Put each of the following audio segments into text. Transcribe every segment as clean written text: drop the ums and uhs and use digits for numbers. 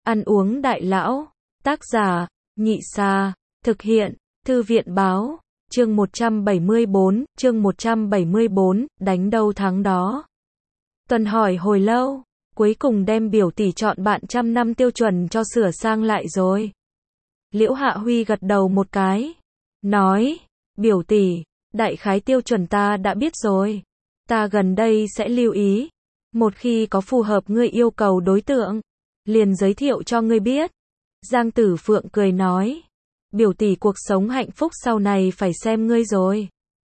Ăn uống đại lão. Tác giả, Nhị Sa. Thực hiện, Thư viện báo. Chương 174, đánh đâu thắng đó. Tuần hỏi hồi lâu, cuối cùng đem biểu tỷ chọn bạn trăm năm tiêu chuẩn cho sửa sang lại rồi. Liễu Hạ Huy gật đầu một cái, nói, biểu tỷ, đại khái tiêu chuẩn ta đã biết rồi. Ta gần đây sẽ lưu ý. Một khi có phù hợp ngươi yêu cầu đối tượng, liền giới thiệu cho ngươi biết. Giang Tử Phượng cười nói, biểu tỷ cuộc sống hạnh phúc sau này phải xem ngươi rồi.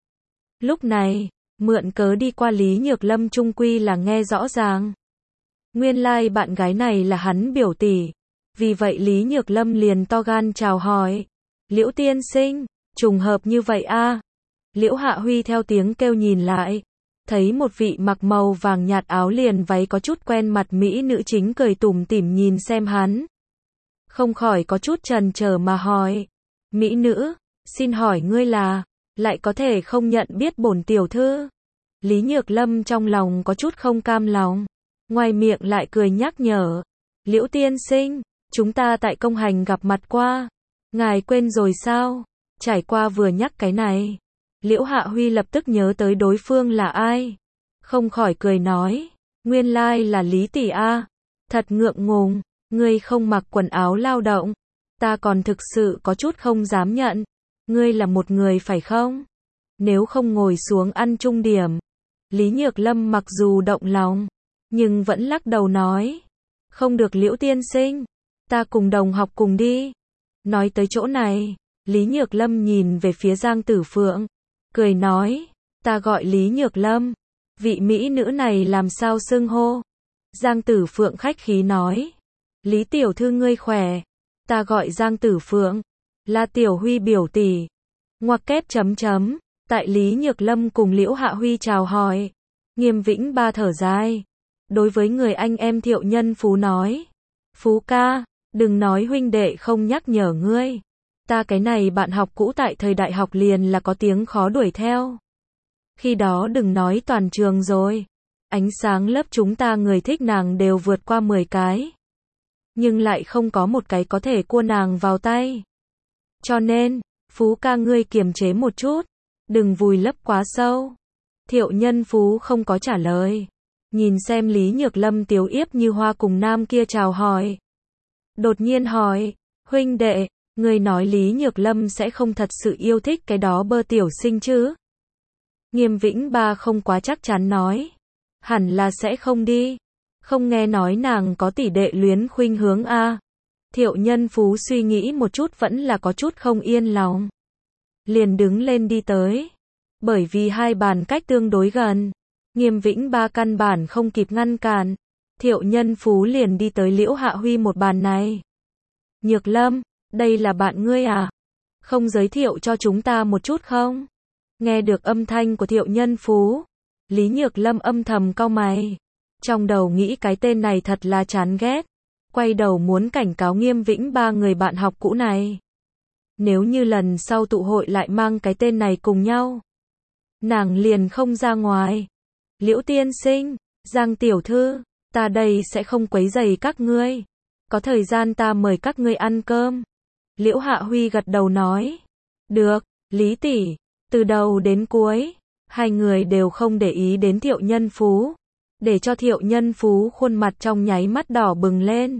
Lúc này, mượn cớ đi qua Lý Nhược Lâm trung quy là nghe rõ ràng. Nguyên lai bạn gái này là hắn biểu tỷ. Vì vậy Lý Nhược Lâm liền to gan chào hỏi. Liễu tiên sinh, trùng hợp như vậy a. Liễu Hạ Huy theo tiếng kêu nhìn lại. Thấy một vị mặc màu vàng nhạt áo liền váy có chút quen mặt mỹ nữ chính cười tủm tỉm nhìn xem hắn. Không khỏi có chút chần chờ mà hỏi. Mỹ nữ, xin hỏi ngươi là, lại có thể không nhận biết bổn tiểu thư. Lý Nhược Lâm trong lòng có chút không cam lòng. Ngoài miệng lại cười nhắc nhở. Liễu tiên sinh, chúng ta tại công hành gặp mặt qua. Ngài quên rồi sao? Trải qua vừa nhắc cái này. Liễu Hạ Huy lập tức nhớ tới đối phương là ai. Không khỏi cười nói. Nguyên lai là Lý tỷ a. Thật ngượng ngùng, ngươi không mặc quần áo lao động. Ta còn thực sự có chút không dám nhận. Ngươi là một người phải không? Nếu không ngồi xuống ăn chung điểm. Lý Nhược Lâm mặc dù động lòng, nhưng vẫn lắc đầu nói. Không được Liễu tiên sinh. Ta cùng đồng học cùng đi. Nói tới chỗ này, Lý Nhược Lâm nhìn về phía Giang Tử Phượng. Cười nói, ta gọi Lý Nhược Lâm. Vị mỹ nữ này làm sao xưng hô? Giang Tử Phượng khách khí nói. Lý tiểu thư ngươi khỏe. Ta gọi Giang Tử Phượng. Là Tiểu Huy biểu tỷ. Ngoặc kép chấm chấm. Tại Lý Nhược Lâm cùng Liễu Hạ Huy chào hỏi. Nghiêm Vĩnh Ba thở dài. Đối với người anh em Thiệu Nhân Phú nói. Phú ca, đừng nói huynh đệ không nhắc nhở ngươi. Ta cái này bạn học cũ tại thời đại học liền là có tiếng khó đuổi theo. Khi đó đừng nói toàn trường rồi. Ánh sáng lớp chúng ta người thích nàng đều vượt qua 10 cái. Nhưng lại không có một cái có thể cua nàng vào tay. Cho nên, Phú ca ngươi kiềm chế một chút. Đừng vùi lấp quá sâu. Thiệu Nhân Phú không có trả lời. Nhìn xem Lý Nhược Lâm tiếu yếp như hoa cùng nam kia chào hỏi. Đột nhiên hỏi, huynh đệ, ngươi nói Lý Nhược Lâm sẽ không thật sự yêu thích cái đó bơ tiểu sinh chứ? Nghiêm Vĩnh Ba không quá chắc chắn nói. Hẳn là sẽ không đi. Không nghe nói nàng có tỷ đệ luyến khuynh hướng a. Thiệu Nhân Phú suy nghĩ một chút vẫn là có chút không yên lòng. Liền đứng lên đi tới. Bởi vì hai bàn cách tương đối gần. Nghiêm Vĩnh Ba căn bản không kịp ngăn cản. Thiệu Nhân Phú liền đi tới Liễu Hạ Huy một bàn này. Nhược Lâm, đây là bạn ngươi à? Không giới thiệu cho chúng ta một chút không? Nghe được âm thanh của Thiệu Nhân Phú. Lý Nhược Lâm âm thầm cau mày. Trong đầu nghĩ cái tên này thật là chán ghét. Quay đầu muốn cảnh cáo Nghiêm Vĩnh Ba người bạn học cũ này. Nếu như lần sau tụ hội lại mang cái tên này cùng nhau. Nàng liền không ra ngoài. Liễu tiên sinh, Giang tiểu thư, ta đây sẽ không quấy rầy các ngươi. Có thời gian ta mời các ngươi ăn cơm. Liễu Hạ Huy gật đầu nói. Được, Lý tỷ. Từ đầu đến cuối, hai người đều không để ý đến Thiệu Nhân Phú. Để cho Thiệu Nhân Phú khuôn mặt trong nháy mắt đỏ bừng lên.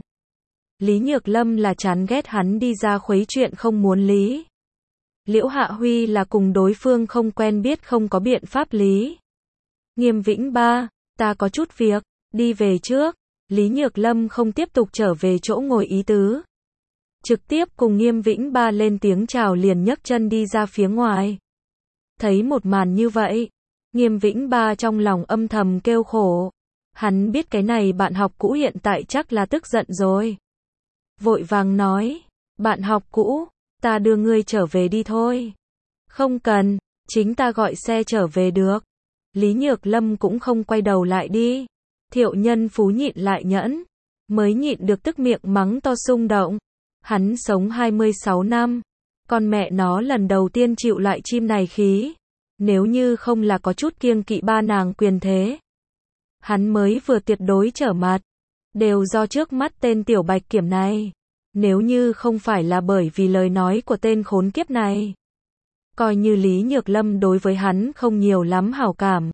Lý Nhược Lâm là chán ghét hắn đi ra khuấy chuyện không muốn lý. Liễu Hạ Huy là cùng đối phương không quen biết không có biện pháp lý. Nghiêm Vĩnh Ba, ta có chút việc, đi về trước. Lý Nhược Lâm không tiếp tục trở về chỗ ngồi ý tứ. Trực tiếp cùng Nghiêm Vĩnh Ba lên tiếng chào liền nhấc chân đi ra phía ngoài. Thấy một màn như vậy, Nghiêm Vĩnh Ba trong lòng âm thầm kêu khổ. Hắn biết cái này bạn học cũ hiện tại chắc là tức giận rồi. Vội vàng nói, bạn học cũ, ta đưa ngươi trở về đi thôi. Không cần, chính ta gọi xe trở về được. Lý Nhược Lâm cũng không quay đầu lại đi. Thiệu Nhân Phú nhịn lại nhẫn, mới nhịn được tức miệng mắng to xung động. Hắn sống 26 năm, con mẹ nó lần đầu tiên chịu lại chim này khí. Nếu như không là có chút kiêng kỵ ba nàng quyền thế, hắn mới vừa tuyệt đối trở mặt. đều do trước mắt tên tiểu bạch kiểm này. Nếu như không phải là bởi vì lời nói của tên khốn kiếp này, coi như Lý Nhược Lâm đối với hắn không nhiều lắm hảo cảm.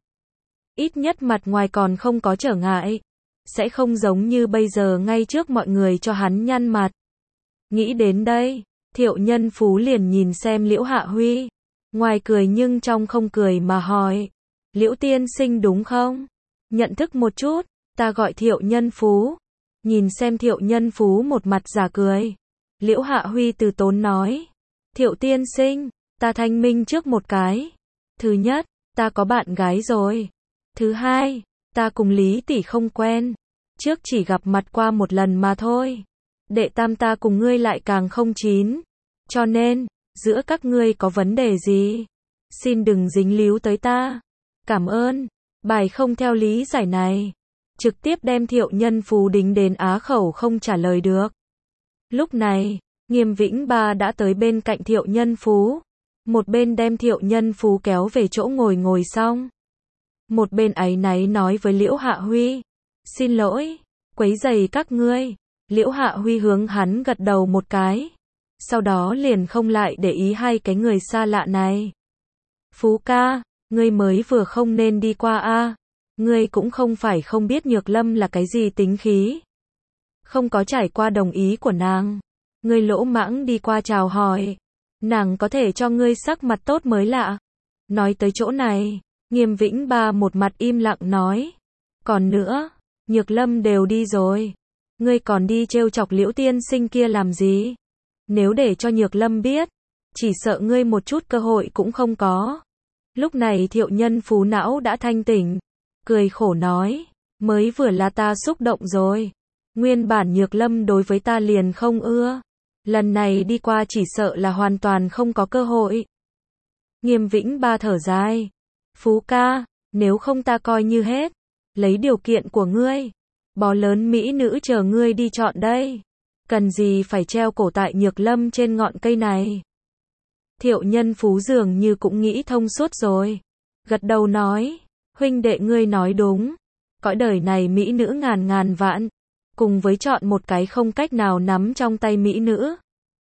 Ít nhất mặt ngoài còn không có trở ngại. Sẽ không giống như bây giờ ngay trước mọi người cho hắn nhăn mặt. Nghĩ đến đây, Thiệu Nhân Phú liền nhìn xem Liễu Hạ Huy. Ngoài cười nhưng trong không cười mà hỏi. Liễu tiên sinh đúng không? Nhận thức một chút, ta gọi Thiệu Nhân Phú. Nhìn xem Thiệu Nhân Phú một mặt giả cười. Liễu Hạ Huy từ tốn nói. Thiệu tiên sinh, ta thanh minh trước một cái. Thứ nhất, ta có bạn gái rồi. Thứ hai, ta cùng Lý tỷ không quen. Trước chỉ gặp mặt qua một lần mà thôi. Đệ tam ta cùng ngươi lại càng không chín. Cho nên, giữa các ngươi có vấn đề gì? Xin đừng dính líu tới ta. Cảm ơn. Bài không theo lý giải này. Trực tiếp đem Thiệu Nhân Phú đính đến á khẩu không trả lời được. Lúc này, Nghiêm Vĩnh Ba đã tới bên cạnh Thiệu Nhân Phú. Một bên đem Thiệu Nhân Phú kéo về chỗ ngồi xong. Một bên áy náy nói với Liễu Hạ Huy. Xin lỗi, quấy rầy các ngươi. Liễu Hạ Huy hướng hắn gật đầu một cái. Sau đó liền không lại để ý hai cái người xa lạ này. Phú ca, ngươi mới vừa không nên đi qua a. Ngươi cũng không phải không biết Nhược Lâm là cái gì tính khí. Không có trải qua đồng ý của nàng. Ngươi lỗ mãng đi qua chào hỏi. Nàng có thể cho ngươi sắc mặt tốt mới lạ. Nói tới chỗ này, Nghiêm Vĩnh Ba một mặt im lặng nói. Còn nữa, Nhược Lâm đều đi rồi. Ngươi còn đi trêu chọc Liễu tiên sinh kia làm gì? Nếu để cho Nhược Lâm biết, chỉ sợ ngươi một chút cơ hội cũng không có. Lúc này Thiệu Nhân Phú não đã thanh tỉnh. Cười khổ nói, mới vừa là ta xúc động rồi. Nguyên bản Nhược Lâm đối với ta liền không ưa. Lần này đi qua chỉ sợ là hoàn toàn không có cơ hội. Nghiêm Vĩnh Ba thở dài. Phú ca, nếu không ta coi như hết. Lấy điều kiện của ngươi. Bó lớn mỹ nữ chờ ngươi đi chọn đây. Cần gì phải treo cổ tại Nhược Lâm trên ngọn cây này. Thiệu Nhân Phú dường như cũng nghĩ thông suốt rồi. Gật đầu nói. Huynh đệ ngươi nói đúng. Cõi đời này mỹ nữ ngàn ngàn vạn. Cùng với chọn một cái không cách nào nắm trong tay mỹ nữ.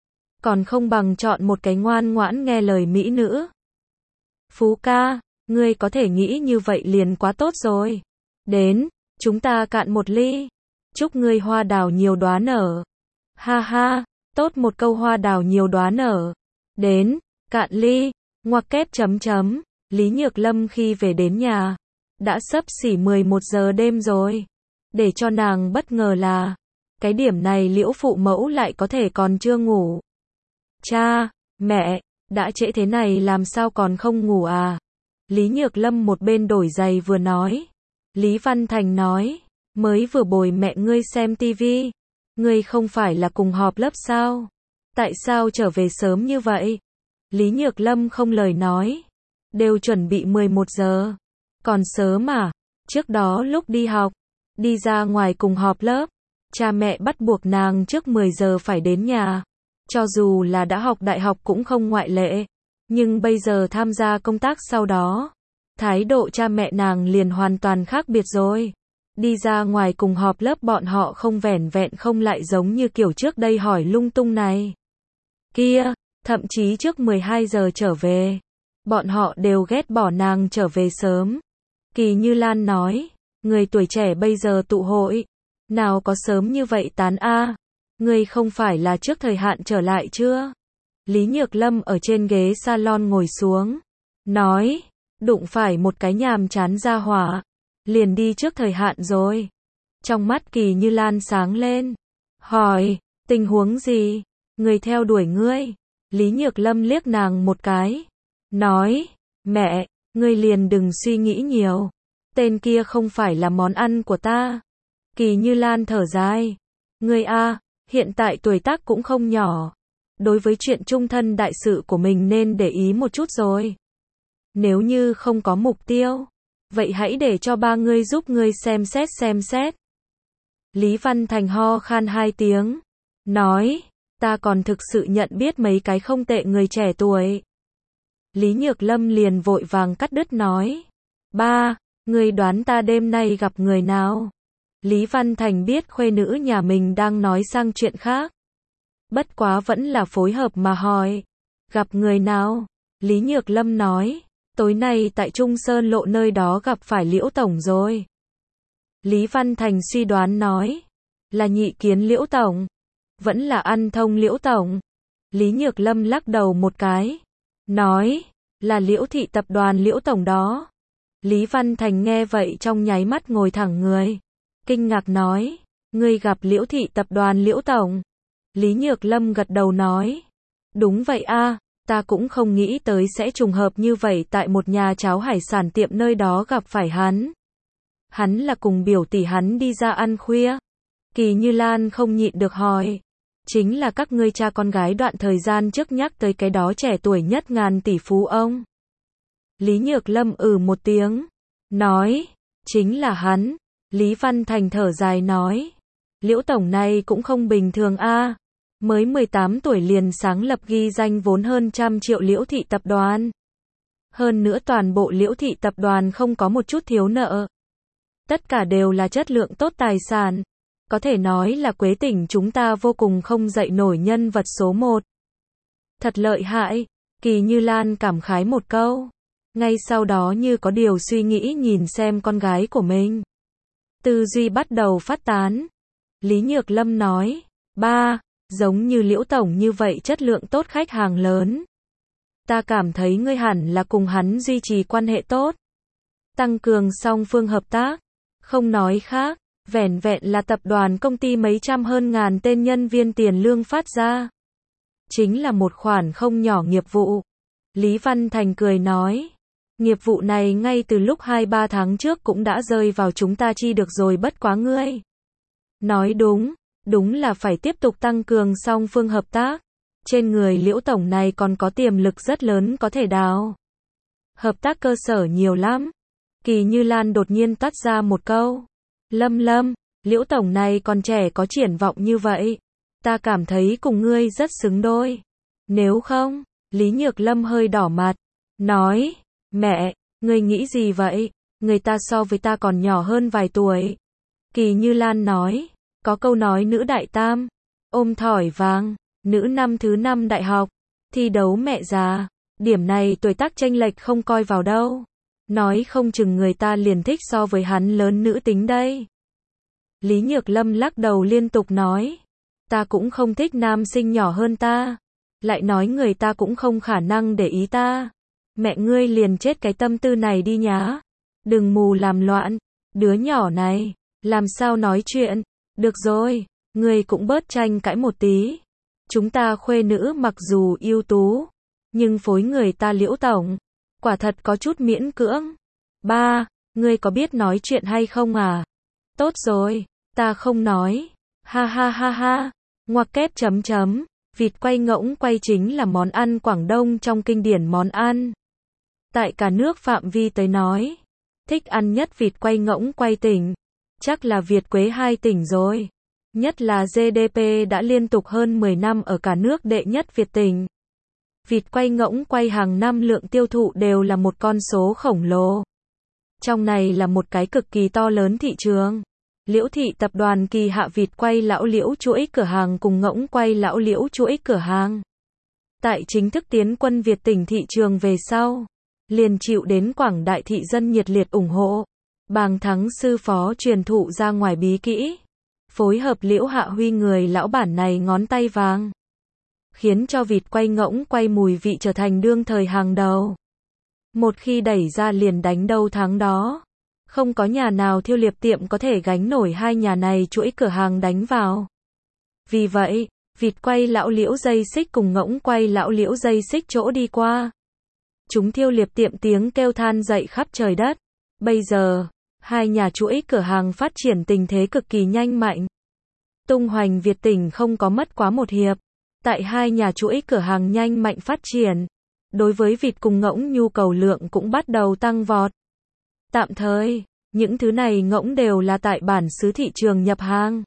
Còn không bằng chọn một cái ngoan ngoãn nghe lời mỹ nữ. Phú ca, ngươi có thể nghĩ như vậy liền quá tốt rồi. Đến, chúng ta cạn một ly. Chúc ngươi hoa đào nhiều đóa nở. Ha ha, tốt một câu hoa đào nhiều đóa nở. Đến, cạn ly. Ngoặc kép chấm chấm. Lý Nhược Lâm khi về đến nhà, đã xấp xỉ 11 giờ đêm rồi. Để cho nàng bất ngờ là, cái điểm này Liễu phụ mẫu lại có thể còn chưa ngủ. Cha, mẹ, đã trễ thế này làm sao còn không ngủ à? Lý Nhược Lâm một bên đổi giày vừa nói. Lý Văn Thành nói, mới vừa bồi mẹ ngươi xem tivi. Ngươi không phải là cùng họp lớp sao? Tại sao trở về sớm như vậy? Lý Nhược Lâm không lời nói. Đều chuẩn bị 11 giờ. Còn sớm à? Trước đó lúc đi học, đi ra ngoài cùng họp lớp, cha mẹ bắt buộc nàng trước 10 giờ phải đến nhà. Cho dù là đã học đại học cũng không ngoại lệ. Nhưng bây giờ tham gia công tác sau đó, thái độ cha mẹ nàng liền hoàn toàn khác biệt rồi. Đi ra ngoài cùng họp lớp bọn họ không vẻn vẹn không lại giống như kiểu trước đây hỏi lung tung này kia, thậm chí trước 12 giờ trở về. Bọn họ đều ghét bỏ nàng trở về sớm. Kỳ Như Lan nói, người tuổi trẻ bây giờ tụ hội, nào có sớm như vậy tán a. Người không phải là trước thời hạn trở lại chưa? Lý Nhược Lâm ở trên ghế salon ngồi xuống, nói, đụng phải một cái nhàm chán ra hỏa, liền đi trước thời hạn rồi. Trong mắt Kỳ Như Lan sáng lên, hỏi, tình huống gì? Người theo đuổi ngươi. Lý Nhược Lâm liếc nàng một cái, nói, mẹ, ngươi liền đừng suy nghĩ nhiều. Tên kia không phải là món ăn của ta. Kỳ Như Lan thở dài, ngươi a, hiện tại tuổi tác cũng không nhỏ. Đối với chuyện chung thân đại sự của mình nên để ý một chút rồi. Nếu như không có mục tiêu, vậy hãy để cho ba ngươi giúp ngươi xem xét. Lý Văn Thành ho khan 2 tiếng, nói, ta còn thực sự nhận biết mấy cái không tệ người trẻ tuổi. Lý Nhược Lâm liền vội vàng cắt đứt nói, ba, ngươi đoán ta đêm nay gặp người nào? Lý Văn Thành biết khuê nữ nhà mình đang nói sang chuyện khác. Bất quá vẫn là phối hợp mà hỏi. Gặp người nào? Lý Nhược Lâm nói. Tối nay tại Trung Sơn Lộ nơi đó gặp phải Liễu Tổng rồi. Lý Văn Thành suy đoán nói. Là nhị kiến Liễu Tổng. Vẫn là ăn thông Liễu Tổng. Lý Nhược Lâm lắc đầu một cái. Nói. Là Liễu thị tập đoàn Liễu Tổng đó. Lý Văn Thành nghe vậy trong nháy mắt ngồi thẳng người. Kinh ngạc nói. Ngươi gặp Liễu thị tập đoàn Liễu Tổng. Lý Nhược Lâm gật đầu nói. Đúng vậy a, ta cũng không nghĩ tới sẽ trùng hợp như vậy tại một nhà cháo hải sản tiệm nơi đó gặp phải hắn. Hắn là cùng biểu tỷ hắn đi ra ăn khuya. Kỳ Như Lan không nhịn được hỏi. Chính là các ngươi cha con gái đoạn thời gian trước nhắc tới cái đó trẻ tuổi nhất ngàn tỷ phú ông. Lý Nhược Lâm một tiếng. Nói. Chính là hắn. Lý Văn Thành thở dài nói. Liễu Tổng này cũng không bình thường a, mới 18 tuổi liền sáng lập ghi danh vốn hơn 100 triệu Liễu thị tập đoàn. Hơn nữa toàn bộ Liễu thị tập đoàn không có một chút thiếu nợ. Tất cả đều là chất lượng tốt tài sản. Có thể nói là Quế tỉnh chúng ta vô cùng không dậy nổi nhân vật số 1. Thật lợi hại. Kỳ Như Lan cảm khái một câu. Ngay sau đó như có điều suy nghĩ nhìn xem con gái của mình. Tư duy bắt đầu phát tán. Lý Nhược Lâm nói. Ba, giống như Liễu Tổng như vậy chất lượng tốt khách hàng lớn. Ta cảm thấy ngươi hẳn là cùng hắn duy trì quan hệ tốt. Tăng cường song phương hợp tác. Không nói khác, vẻn vẹn là tập đoàn công ty mấy trăm hơn ngàn tên nhân viên tiền lương phát ra. Chính là một khoản không nhỏ nghiệp vụ. Lý Văn Thành cười nói. Nghiệp vụ này ngay từ lúc 2-3 tháng trước cũng đã rơi vào chúng ta chi được rồi bất quá ngươi. Nói đúng, đúng là phải tiếp tục tăng cường song phương hợp tác. Trên người Liễu Tổng này còn có tiềm lực rất lớn có thể đào. Hợp tác cơ sở nhiều lắm. Kỳ Như Lan đột nhiên toát ra một câu. Lâm, Liễu Tổng này còn trẻ có triển vọng như vậy. Ta cảm thấy cùng ngươi rất xứng đôi. Nếu không, Lý Nhược Lâm hơi đỏ mặt. Nói, mẹ, ngươi nghĩ gì vậy? Người ta so với ta còn nhỏ hơn vài tuổi. Kỳ Như Lan nói, có câu nói nữ đại tam, ôm thỏi vàng, nữ năm thứ 5 đại học, thi đấu mẹ già. Điểm này tuổi tác chênh lệch không coi vào đâu. Nói không chừng người ta liền thích so với hắn lớn nữ tính đây. Lý Nhược Lâm lắc đầu liên tục nói. Ta cũng không thích nam sinh nhỏ hơn ta. Lại nói người ta cũng không khả năng để ý ta. Mẹ ngươi liền chết cái tâm tư này đi nhá. Đừng mù làm loạn. Đứa nhỏ này, làm sao nói chuyện. Được rồi, ngươi cũng bớt tranh cãi một tí. Chúng ta khuê nữ mặc dù ưu tú, nhưng phối người ta Liễu Tổng. Quả thật có chút miễn cưỡng. Ba, ngươi có biết nói chuyện hay không à? Tốt rồi, ta không nói. Ha ha ha ha. Ngoặc kép chấm chấm. Vịt quay ngỗng quay chính là món ăn Quảng Đông trong kinh điển món ăn. Tại cả nước phạm vi tới nói, thích ăn nhất vịt quay ngỗng quay tỉnh. Chắc là Việt Quế 2 tỉnh rồi. Nhất là GDP đã liên tục hơn 10 năm ở cả nước đệ nhất Việt tỉnh. Vịt quay ngỗng quay hàng năm lượng tiêu thụ đều là một con số khổng lồ. Trong này là một cái cực kỳ to lớn thị trường. Liễu thị tập đoàn kỳ hạ vịt quay lão Liễu chuỗi cửa hàng cùng ngỗng quay lão Liễu chuỗi cửa hàng. Tại chính thức tiến quân Việt tỉnh thị trường về sau, liền chịu đến quảng đại thị dân nhiệt liệt ủng hộ. Bàng Thắng sư phó truyền thụ ra ngoài bí kỹ. Phối hợp Liễu Hạ Huy người lão bản này ngón tay vàng. Khiến cho vịt quay ngỗng quay mùi vị trở thành đương thời hàng đầu. Một khi đẩy ra liền đánh đâu thắng đó. Không có nhà nào thiêu liệp tiệm có thể gánh nổi hai nhà này chuỗi cửa hàng đánh vào. Vì vậy, vịt quay lão Liễu dây xích cùng ngỗng quay lão Liễu dây xích chỗ đi qua. Chúng thiêu liệp tiệm tiếng kêu than dậy khắp trời đất. Bây giờ, hai nhà chuỗi cửa hàng phát triển tình thế cực kỳ nhanh mạnh. Tung hoành Việt tỉnh không có mất quá một hiệp. Tại hai nhà chuỗi cửa hàng nhanh mạnh phát triển, đối với vịt cùng ngỗng nhu cầu lượng cũng bắt đầu tăng vọt. Tạm thời, những thứ này ngỗng đều là tại bản xứ thị trường nhập hàng.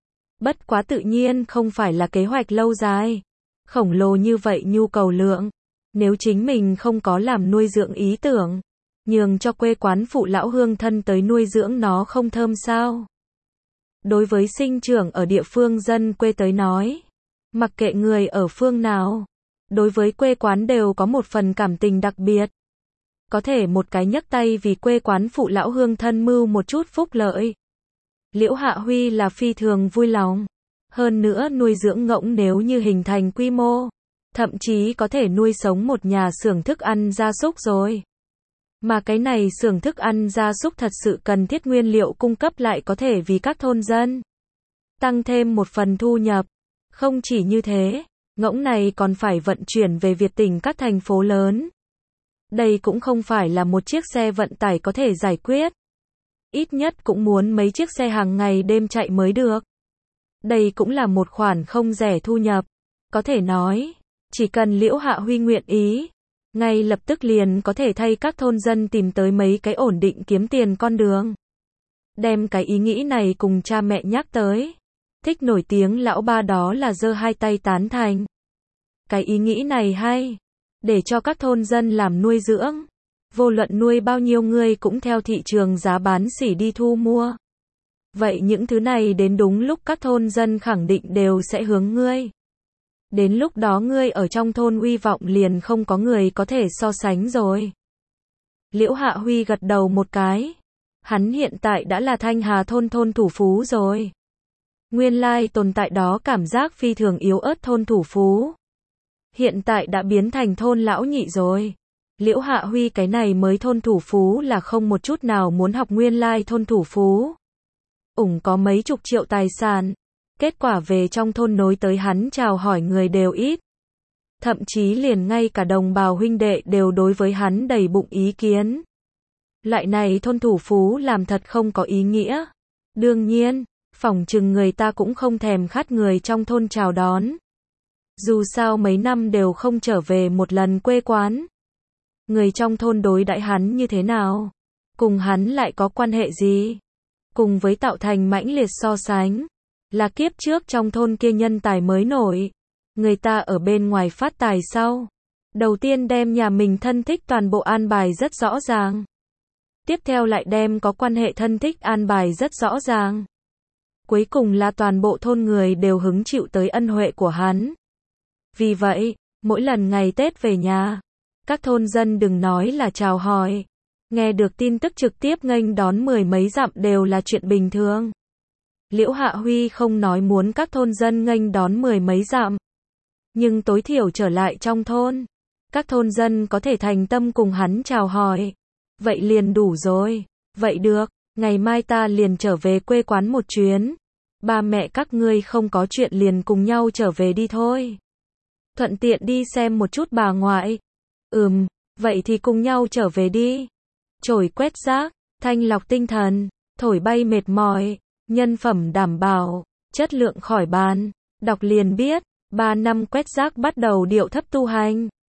Bất quá tự nhiên không phải là kế hoạch lâu dài. Khổng lồ như vậy nhu cầu lượng. Nếu chính mình không có làm nuôi dưỡng ý tưởng, nhường cho quê quán phụ lão hương thân tới nuôi dưỡng nó không thơm sao. Đối với sinh trưởng ở địa phương dân quê tới nói, mặc kệ người ở phương nào, đối với quê quán đều có một phần cảm tình đặc biệt. Có thể một cái nhấc tay vì quê quán phụ lão hương thân mưu một chút phúc lợi. Liễu Hạ Huy là phi thường vui lòng. Hơn nữa nuôi dưỡng ngỗng nếu như hình thành quy mô, thậm chí có thể nuôi sống một nhà xưởng thức ăn gia súc rồi. Mà cái này xưởng thức ăn gia súc thật sự cần thiết nguyên liệu cung cấp lại có thể vì các thôn dân tăng thêm một phần thu nhập. Không chỉ như thế, ngỗng này còn phải vận chuyển về Việt tỉnh các thành phố lớn. Đây cũng không phải là một chiếc xe vận tải có thể giải quyết. Ít nhất cũng muốn mấy chiếc xe hàng ngày đêm chạy mới được. Đây cũng là một khoản không rẻ thu nhập. Có thể nói, chỉ cần Liễu Hạ Huy nguyện ý, ngay lập tức liền có thể thay các thôn dân tìm tới mấy cái ổn định kiếm tiền con đường. Đem cái ý nghĩ này cùng cha mẹ nhắc tới. Thích nổi tiếng lão ba đó là giơ hai tay tán thành. Cái ý nghĩ này hay. Để cho các thôn dân làm nuôi dưỡng. Vô luận nuôi bao nhiêu người cũng theo thị trường giá bán sỉ đi thu mua. Vậy những thứ này đến đúng lúc các thôn dân khẳng định đều sẽ hướng ngươi. Đến lúc đó ngươi ở trong thôn uy vọng liền không có người có thể so sánh rồi. Liễu Hạ Huy gật đầu một cái. Hắn hiện tại đã là Thanh Hà thôn thủ phú rồi. Nguyên lai tồn tại đó cảm giác phi thường yếu ớt thôn thủ phú. Hiện tại đã biến thành thôn lão nhị rồi. Liễu Hạ Huy cái này mới thôn thủ phú là không một chút nào muốn học nguyên lai thôn thủ phú. Có mấy chục triệu tài sản. Kết quả về trong thôn nối tới hắn chào hỏi người đều ít. Thậm chí liền ngay cả đồng bào huynh đệ đều đối với hắn đầy bụng ý kiến. Loại này thôn thủ phú làm thật không có ý nghĩa. Đương nhiên, phỏng chừng người ta cũng không thèm khát người trong thôn chào đón. Dù sao mấy năm đều không trở về một lần quê quán. Người trong thôn đối đãi hắn như thế nào? Cùng hắn lại có quan hệ gì? Cùng với tạo thành mãnh liệt so sánh. Là kiếp trước trong thôn kia nhân tài mới nổi. Người ta ở bên ngoài phát tài sau. Đầu tiên đem nhà mình thân thích toàn bộ an bài rất rõ ràng. Tiếp theo lại đem có quan hệ thân thích an bài rất rõ ràng. Cuối cùng là toàn bộ thôn người đều hứng chịu tới ân huệ của hắn. Vì vậy, mỗi lần ngày Tết về nhà, các thôn dân đừng nói là chào hỏi. Nghe được tin tức trực tiếp nghênh đón mười mấy dặm đều là chuyện bình thường. Liễu Hạ Huy không nói muốn các thôn dân nghênh đón mười mấy dặm. Nhưng tối thiểu trở lại trong thôn. Các thôn dân có thể thành tâm cùng hắn chào hỏi. Vậy liền đủ rồi. Vậy được, ngày mai ta liền trở về quê quán một chuyến. Ba mẹ các ngươi không có chuyện liền cùng nhau trở về đi thôi. Thuận tiện đi xem một chút bà ngoại. Vậy thì cùng nhau trở về đi. Chổi quét rác, thanh lọc tinh thần, thổi bay mệt mỏi, nhân phẩm đảm bảo, chất lượng khỏi bàn. Đọc liền biết, 3 năm quét rác bắt đầu điệu thấp tu hành.